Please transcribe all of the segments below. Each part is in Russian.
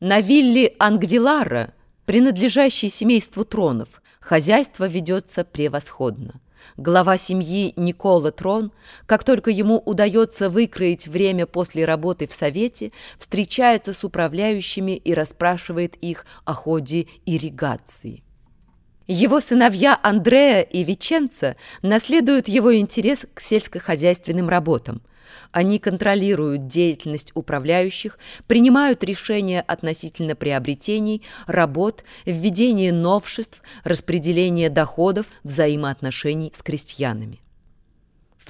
На вилле Ангвилара, принадлежащей семейству Тронов, хозяйство ведется превосходно. Глава семьи Никола Трон, как только ему удается выкроить время после работы в совете, встречается с управляющими и расспрашивает их о ходе ирригации. Его сыновья Андреа и Виченцо наследуют его интерес к сельскохозяйственным работам. Они контролируют деятельность управляющих, принимают решения относительно приобретений, работ, введения новшеств, распределения доходов, взаимоотношений с крестьянами. В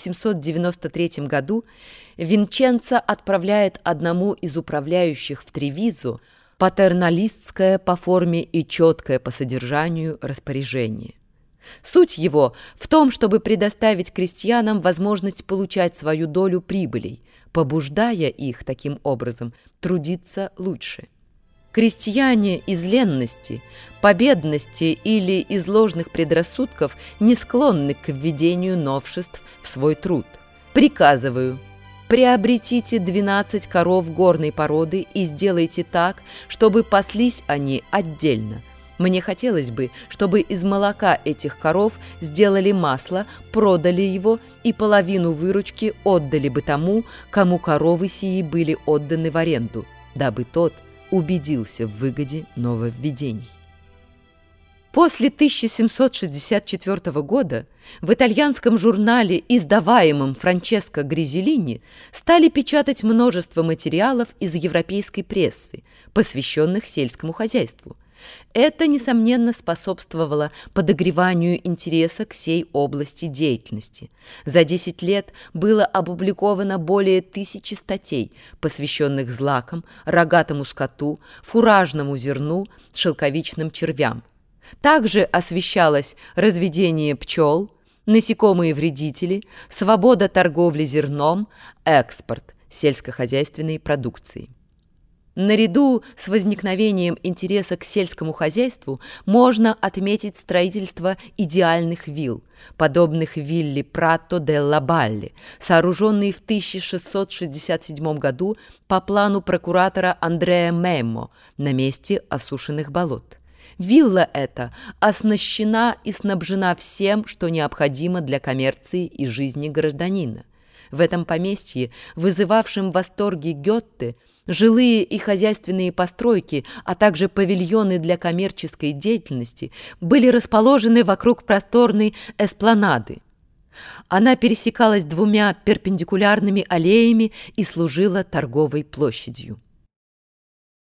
1793 году Винченцо отправляет одному из управляющих в Тревизо патерналистское по форме и четкое по содержанию распоряжение. Суть его в том, чтобы предоставить крестьянам возможность получать свою долю прибылей, побуждая их таким образом трудиться лучше. Крестьяне из ленности, победности или из ложных предрассудков не склонны к введению новшеств в свой труд. Приказываю: приобретите 12 коров горной породы и сделайте так, чтобы паслись они отдельно. Мне хотелось бы, чтобы из молока этих коров сделали масло, продали его и половину выручки отдали бы тому, кому коровы сии были отданы в аренду, дабы тот убедился в выгоде нововведений. После 1764 года в итальянском журнале, издаваемом Франческо Гризелини, стали печатать множество материалов из европейской прессы, посвященных сельскому хозяйству. Это, несомненно, способствовало подогреванию интереса к сей области деятельности. За 10 лет было опубликовано более 1000 статей, посвященных злакам, рогатому скоту, фуражному зерну, шелковичным червям. Также освещалось разведение пчел, насекомые-вредители, свобода торговли зерном, экспорт сельскохозяйственной продукции. Наряду с возникновением интереса к сельскому хозяйству можно отметить строительство идеальных вилл, подобных вилле Пратто делла Балле, сооруженной в 1667 году по плану прокуратора Андреа Меммо на месте осушенных болот. Вилла эта оснащена и снабжена всем, что необходимо для коммерции и жизни гражданина. В этом поместье, вызывавшем восторги Гёте, жилые и хозяйственные постройки, а также павильоны для коммерческой деятельности были расположены вокруг просторной эспланады. Она пересекалась 2 перпендикулярными аллеями и служила торговой площадью.